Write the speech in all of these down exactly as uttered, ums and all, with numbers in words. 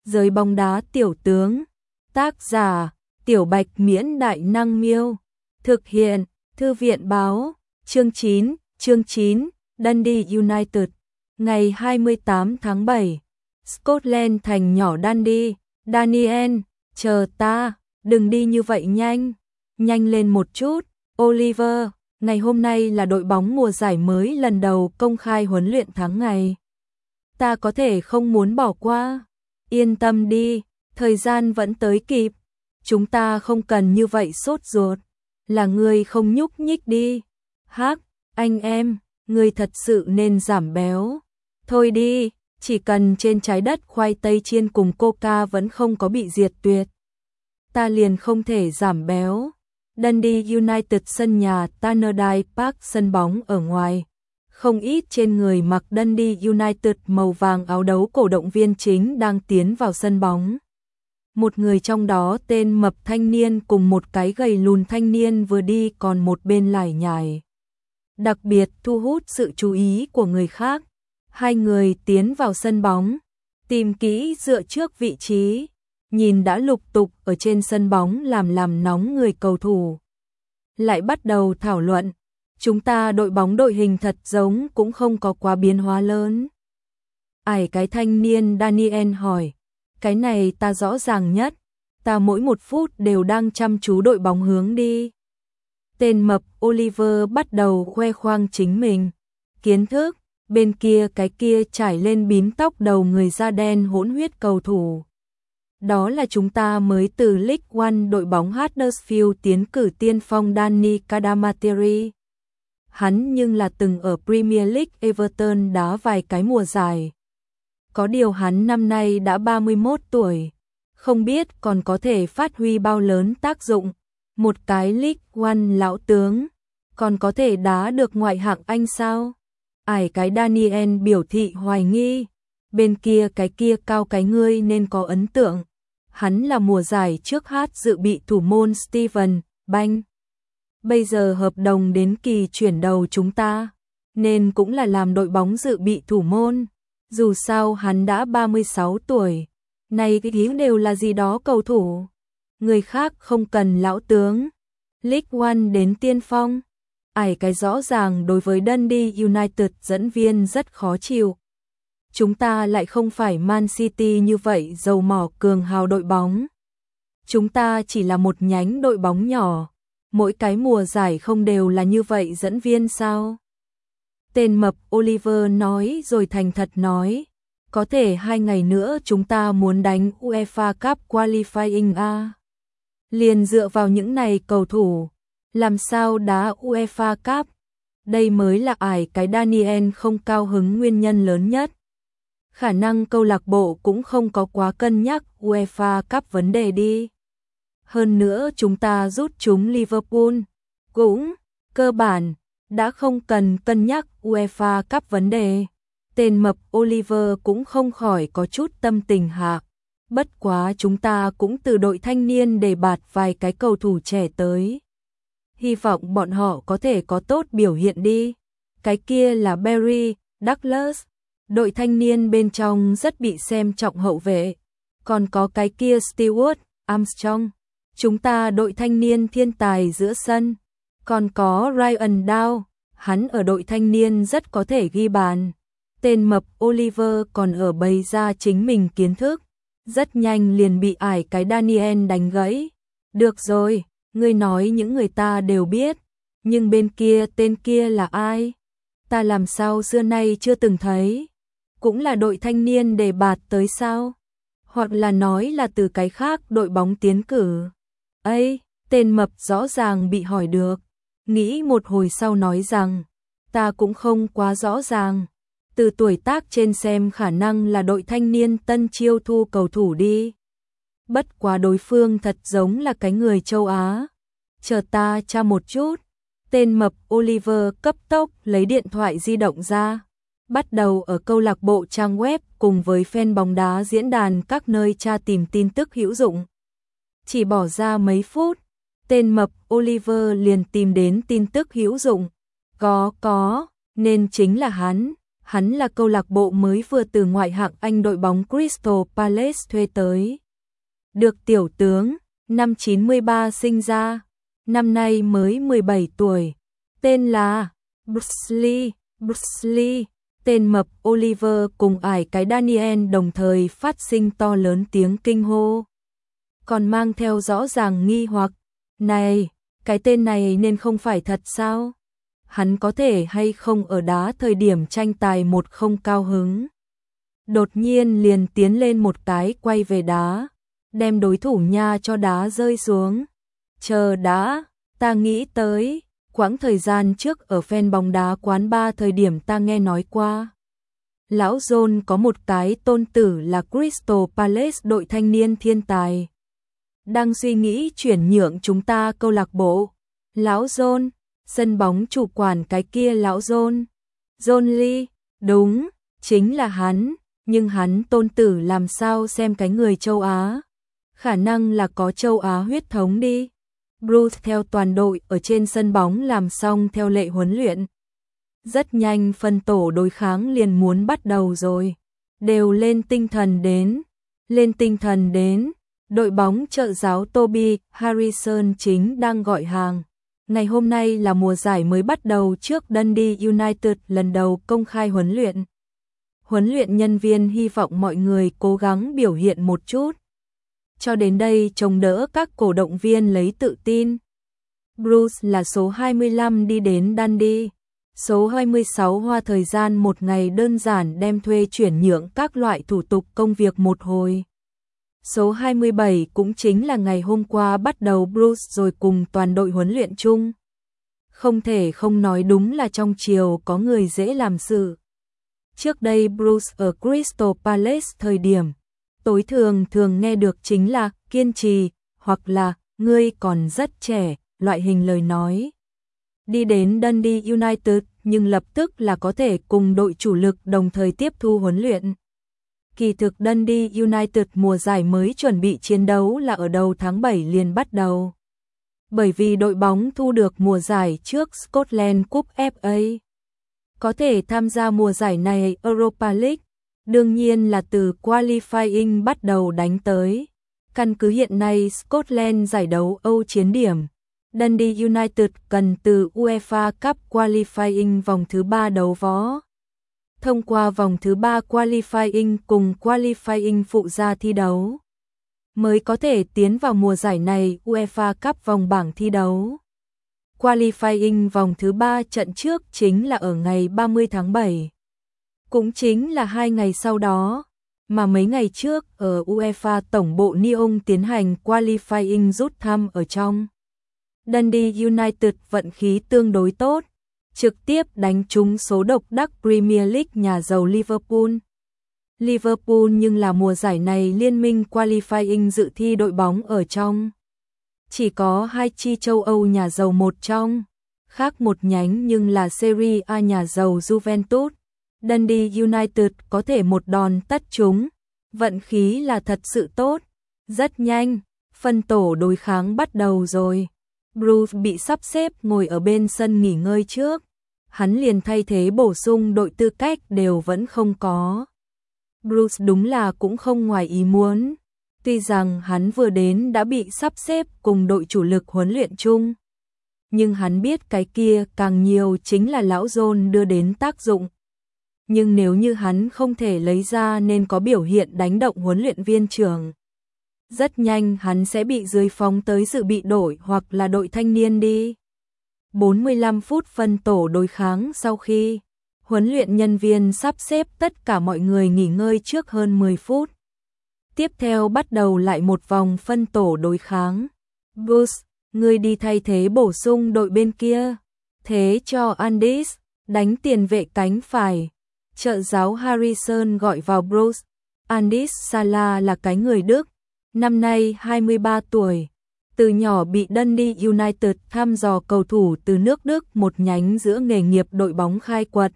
Giới bóng đá tiểu tướng. Tác giả, Tiểu Bạch Miễn Đại Năng Miêu. Thực hiện, Thư viện Báo. Chương chín, chương chín, Dundee United. Ngày hai mươi tám tháng bảy. Scotland thành nhỏ Dundee. Daniel, chờ ta, đừng đi như vậy nhanh. Nhanh lên một chút, Oliver. Ngày hôm nay là đội bóng mùa giải mới lần đầu công khai huấn luyện tháng ngày. Ta có thể không muốn bỏ qua. Yên tâm đi, thời gian vẫn tới kịp. Chúng ta không cần như vậy sốt ruột. Là ngươi không nhúc nhích đi. Hắc, anh em, ngươi thật sự nên giảm béo. Thôi đi, chỉ cần trên trái đất khoai tây chiên cùng coca vẫn không có bị diệt tuyệt. Ta liền không thể giảm béo. Dundee United sân nhà Tannadice Park, sân bóng ở ngoài. Không ít trên người mặc Dundee United màu vàng áo đấu cổ động viên chính đang tiến vào sân bóng. Một người trong đó tên mập thanh niên cùng một cái gầy lùn thanh niên vừa đi còn một bên lải nhải. Đặc biệt thu hút sự chú ý của người khác. Hai người tiến vào sân bóng, tìm kỹ dựa trước vị trí, nhìn đã lục tục ở trên sân bóng làm làm nóng người cầu thủ. Lại bắt đầu thảo luận, chúng ta đội bóng đội hình thật giống cũng không có quá biến hóa lớn. Ải cái thanh niên Daniel hỏi, cái này ta rõ ràng nhất, ta mỗi một phút đều đang chăm chú đội bóng hướng đi. Tên mập Oliver bắt đầu khoe khoang chính mình, kiến thức, bên kia cái kia trải lên bím tóc đầu người da đen hỗn huyết cầu thủ. Đó là chúng ta mới từ League One đội bóng Huddersfield tiến cử tiên phong Danny Cadamarteri. Hắn nhưng là từng ở Premier League Everton đá vài cái mùa giải. Có điều hắn năm nay đã ba mươi mốt tuổi, không biết còn có thể phát huy bao lớn tác dụng. Một cái League One lão tướng, còn có thể đá được ngoại hạng Anh sao? Ải cái Daniel biểu thị hoài nghi. Bên kia cái kia cao cái ngươi nên có ấn tượng. Hắn là mùa giải trước hát dự bị thủ môn Steven Banh. Bây giờ hợp đồng đến kỳ chuyển đầu chúng ta, nên cũng là làm đội bóng dự bị thủ môn. Dù sao hắn đã ba mươi sáu tuổi. Này cái ý đều là gì đó cầu thủ. Người khác không cần lão tướng. League One đến tiên phong. Ải cái rõ ràng đối với Dundee United dẫn viên rất khó chịu. Chúng ta lại không phải Man City như vậy dầu mỏ cường hào đội bóng. Chúng ta chỉ là một nhánh đội bóng nhỏ. Mỗi cái mùa giải không đều là như vậy dẫn viên sao? Tên mập Oliver nói rồi thành thật nói. Có thể hai ngày nữa chúng ta muốn đánh UEFA Cup Qualifying a. Liền dựa vào những này cầu thủ. Làm sao đá UEFA Cup? Đây mới là ải cái Daniel không cao hứng nguyên nhân lớn nhất. Khả năng câu lạc bộ cũng không có quá cân nhắc UEFA Cup vấn đề đi. Hơn nữa chúng ta rút chúng Liverpool, cũng, cơ bản, đã không cần cân nhắc UEFA Cup vấn đề. Tên mập Oliver cũng không khỏi có chút tâm tình hạ. Bất quá chúng ta cũng từ đội thanh niên đề bạt vài cái cầu thủ trẻ tới. Hy vọng bọn họ có thể có tốt biểu hiện đi. Cái kia là Barry Douglas. Đội thanh niên bên trong rất bị xem trọng hậu vệ. Còn có cái kia Stewart Armstrong. Chúng ta đội thanh niên thiên tài giữa sân. Còn có Ryan Dow. Hắn ở đội thanh niên rất có thể ghi bàn. Tên mập Oliver còn ở bày ra chính mình kiến thức. Rất nhanh liền bị ải cái Daniel đánh gãy. Được rồi, ngươi nói những người ta đều biết. Nhưng bên kia tên kia là ai? Ta làm sao xưa nay chưa từng thấy? Cũng là đội thanh niên đề bạt tới sao? Hoặc là nói là từ cái khác đội bóng tiến cử. Ây, tên mập rõ ràng bị hỏi được. Nghĩ một hồi sau nói rằng, ta cũng không quá rõ ràng. Từ tuổi tác trên xem khả năng là đội thanh niên tân chiêu thu cầu thủ đi. Bất quá đối phương thật giống là cái người châu Á. Chờ ta tra một chút. Tên mập Oliver cấp tốc lấy điện thoại di động ra. Bắt đầu ở câu lạc bộ trang web cùng với fan bóng đá diễn đàn các nơi tra tìm tin tức hữu dụng. Chỉ bỏ ra mấy phút, tên mập Oliver liền tìm đến tin tức hữu dụng. Có có, nên chính là hắn. Hắn là câu lạc bộ mới vừa từ ngoại hạng Anh đội bóng Crystal Palace thuê tới. Được tiểu tướng, năm chín mươi ba sinh ra, năm nay mới mười bảy tuổi, tên là Bruce Lee, Bruce Lee, tên mập Oliver cùng ải cái Daniel đồng thời phát sinh to lớn tiếng kinh hô. Còn mang theo rõ ràng nghi hoặc, này, cái tên này nên không phải thật sao? Hắn có thể hay không ở đá thời điểm tranh tài một không cao hứng. Đột nhiên liền tiến lên một cái quay về đá, đem đối thủ nha cho đá rơi xuống. Chờ đã, ta nghĩ tới, quãng thời gian trước ở fan bóng đá quán bar thời điểm ta nghe nói qua. Lão John có một cái tôn tử là Crystal Palace đội thanh niên thiên tài. Đang suy nghĩ chuyển nhượng chúng ta câu lạc bộ. Lão John, sân bóng chủ quản cái kia lão John. John Lee, đúng, chính là hắn, nhưng hắn tôn tử làm sao xem cái người châu Á. Khả năng là có châu Á huyết thống đi. Bruce theo toàn đội ở trên sân bóng làm xong theo lệ huấn luyện. Rất nhanh phân tổ đối kháng liền muốn bắt đầu rồi. Đều lên tinh thần đến. Lên tinh thần đến. Đội bóng trợ giáo Toby Harrison chính đang gọi hàng. Ngày hôm nay là mùa giải mới bắt đầu trước Dundee United lần đầu công khai huấn luyện. Huấn luyện nhân viên hy vọng mọi người cố gắng biểu hiện một chút. Cho đến đây chống đỡ các cổ động viên lấy tự tin. Bruce là số hai mươi lăm đi đến Dundee. Số hai mươi sáu hoa thời gian một ngày đơn giản đem thuê chuyển nhượng các loại thủ tục công việc một hồi. Số hai mươi bảy cũng chính là ngày hôm qua bắt đầu Bruce rồi cùng toàn đội huấn luyện chung. Không thể không nói đúng là trong chiều có người dễ làm sự. Trước đây Bruce ở Crystal Palace thời điểm, tối thường thường nghe được chính là kiên trì, hoặc là ngươi còn rất trẻ, loại hình lời nói. Đi đến Dundee United nhưng lập tức là có thể cùng đội chủ lực đồng thời tiếp thu huấn luyện. Kỳ thực Dundee United mùa giải mới chuẩn bị chiến đấu là ở đầu tháng bảy liền bắt đầu. Bởi vì đội bóng thu được mùa giải trước Scotland Cup ép a. Có thể tham gia mùa giải này Europa League, đương nhiên là từ qualifying bắt đầu đánh tới. Căn cứ hiện nay Scotland giải đấu Âu chiến điểm, Dundee United cần từ UEFA Cup qualifying vòng thứ ba đấu võ. Thông qua vòng thứ ba qualifying cùng qualifying phụ gia thi đấu, mới có thể tiến vào mùa giải này UEFA Cup vòng bảng thi đấu. Qualifying vòng thứ ba trận trước chính là ở ngày ba mươi tháng bảy. Cũng chính là hai ngày sau đó, mà mấy ngày trước ở UEFA tổng bộ Lyon tiến hành qualifying rút thăm ở trong. Dundee United vận khí tương đối tốt, trực tiếp đánh trúng số độc đắc Premier League nhà giàu Liverpool. Liverpool nhưng là mùa giải này liên minh qualifying dự thi đội bóng ở trong. Chỉ có hai chi châu Âu nhà giàu một trong, khác một nhánh nhưng là Serie A nhà giàu Juventus. Dundee United có thể một đòn tất chúng, vận khí là thật sự tốt. Rất nhanh, phân tổ đối kháng bắt đầu rồi. Bruce bị sắp xếp ngồi ở bên sân nghỉ ngơi trước. Hắn liền thay thế bổ sung đội tư cách đều vẫn không có. Bruce đúng là cũng không ngoài ý muốn. Tuy rằng hắn vừa đến đã bị sắp xếp cùng đội chủ lực huấn luyện chung. Nhưng hắn biết cái kia càng nhiều chính là lão John đưa đến tác dụng. Nhưng nếu như hắn không thể lấy ra nên có biểu hiện đánh động huấn luyện viên trưởng. Rất nhanh hắn sẽ bị dưới phóng tới dự bị đội hoặc là đội thanh niên đi. bốn mươi lăm phút phân tổ đối kháng sau khi huấn luyện nhân viên sắp xếp tất cả mọi người nghỉ ngơi trước hơn mười phút. Tiếp theo bắt đầu lại một vòng phân tổ đối kháng. Bruce, ngươi đi thay thế bổ sung đội bên kia. Thế cho Andis, đánh tiền vệ cánh phải. Trợ giáo Harrison gọi vào Bruce. Andis Salah là cái người Đức, năm nay hai mươi ba tuổi. Từ nhỏ bị Dundee United thăm dò cầu thủ từ nước Đức một nhánh giữa nghề nghiệp đội bóng khai quật.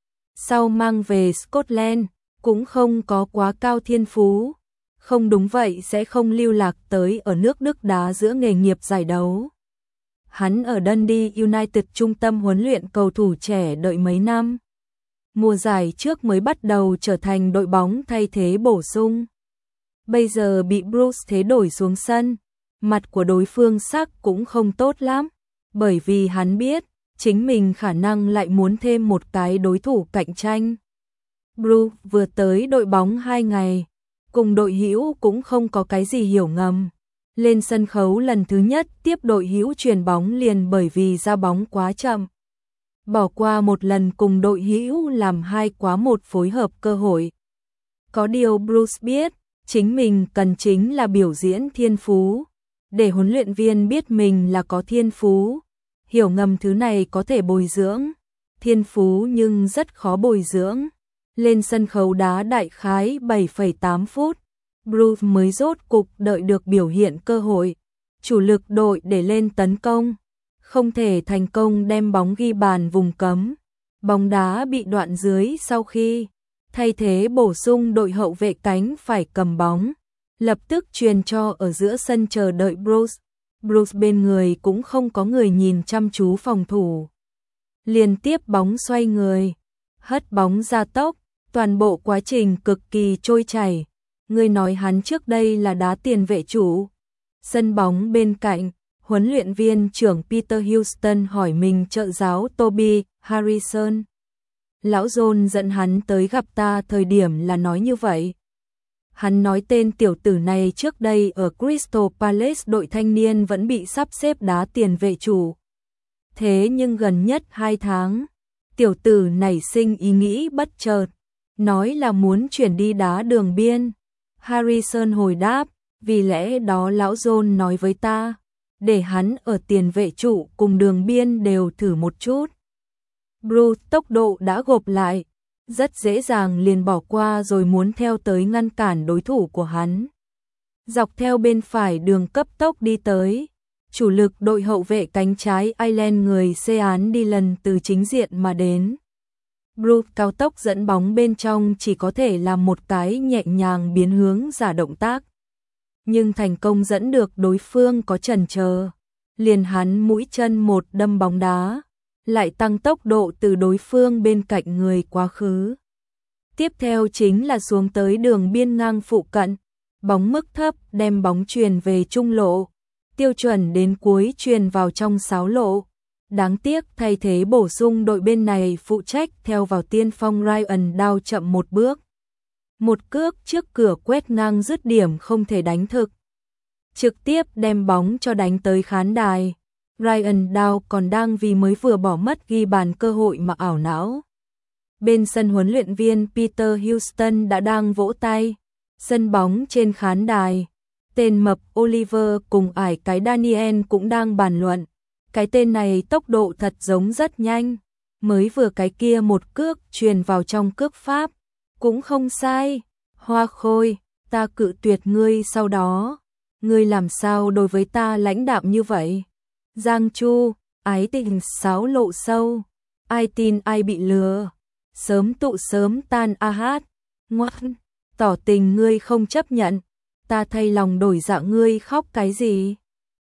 Sau mang về Scotland, cũng không có quá cao thiên phú. Không đúng vậy sẽ không lưu lạc tới ở nước Đức đá giữa nghề nghiệp giải đấu. Hắn ở Dundee United trung tâm huấn luyện cầu thủ trẻ đợi mấy năm. mùa giải trước mới bắt đầu trở thành đội bóng thay thế bổ sung. Bây giờ bị Bruce thế đổi xuống sân, mặt của đối phương sắc cũng không tốt lắm, bởi vì hắn biết, chính mình khả năng lại muốn thêm một cái đối thủ cạnh tranh. Bruce vừa tới đội bóng hai ngày, cùng đội hữu cũng không có cái gì hiểu ngầm. Lên sân khấu lần thứ nhất tiếp đội hữu chuyền bóng liền bởi vì ra bóng quá chậm. Bỏ qua một lần cùng đội hữu làm hai quá một phối hợp cơ hội. Có điều Bruce biết, chính mình cần chính là biểu diễn thiên phú. Để huấn luyện viên biết mình là có thiên phú. Hiểu ngầm thứ này có thể bồi dưỡng. Thiên phú nhưng rất khó bồi dưỡng. Lên sân khấu đá đại khái bảy phẩy tám phút. Bruce mới rốt cục đợi được biểu hiện cơ hội. Chủ lực đội để lên tấn công. Không thể thành công đem bóng ghi bàn vùng cấm. Bóng đá bị đoạn dưới sau khi thay thế bổ sung đội hậu vệ cánh phải cầm bóng. Lập tức truyền cho ở giữa sân chờ đợi Bruce. Bruce bên người cũng không có người nhìn chăm chú phòng thủ. Liên tiếp bóng xoay người. Hất bóng ra tốc. Toàn bộ quá trình cực kỳ trôi chảy. Người nói hắn trước đây là đá tiền vệ chủ. Sân bóng bên cạnh, huấn luyện viên trưởng Peter Houston hỏi mình trợ giáo Toby Harrison. Lão John dẫn hắn tới gặp ta thời điểm là nói như vậy. Hắn nói tên tiểu tử này trước đây ở Crystal Palace đội thanh niên vẫn bị sắp xếp đá tiền vệ chủ. Thế nhưng gần nhất hai tháng, tiểu tử nảy sinh ý nghĩ bất chợt, nói là muốn chuyển đi đá đường biên. Harrison hồi đáp, vì lẽ đó lão John nói với ta, để hắn ở tiền vệ trụ cùng đường biên đều thử một chút. Bruce tốc độ đã gộp lại, rất dễ dàng liền bỏ qua rồi muốn theo tới ngăn cản đối thủ của hắn. Dọc theo bên phải đường cấp tốc đi tới, chủ lực đội hậu vệ cánh trái Ireland người Sean đi lần từ chính diện mà đến. Bruce cao tốc dẫn bóng bên trong chỉ có thể làm một cái nhẹ nhàng biến hướng giả động tác. Nhưng thành công dẫn được đối phương có chần chờ. Liền hắn mũi chân một đâm bóng đá. Lại tăng tốc độ từ đối phương bên cạnh người quá khứ. Tiếp theo chính là xuống tới đường biên ngang phụ cận. Bóng mức thấp đem bóng truyền về trung lộ. Tiêu chuẩn đến cuối truyền vào trong sáu lộ. Đáng tiếc thay thế bổ sung đội bên này phụ trách theo vào tiên phong Ryan Dow chậm một bước. Một cước trước cửa quét ngang dứt điểm không thể đánh thực. Trực tiếp đem bóng cho đánh tới khán đài. Ryan Dow còn đang vì mới vừa bỏ mất ghi bàn cơ hội mà ảo não. Bên sân huấn luyện viên Peter Houston đã đang vỗ tay. Sân bóng trên khán đài. Tên mập Oliver cùng ải cái Daniel cũng đang bàn luận. Cái tên này tốc độ thật giống rất nhanh. Mới vừa cái kia một cước truyền vào trong cước pháp. Cũng không sai. Hoa Khôi, ta cự tuyệt ngươi sau đó. Ngươi làm sao đối với ta lãnh đạm như vậy? Giang Chu, ái tình sáo lộ sâu. Ai tin ai bị lừa. Sớm tụ sớm tan a hát. Ngoan, tỏ tình ngươi không chấp nhận. Ta thay lòng đổi dạ ngươi khóc cái gì?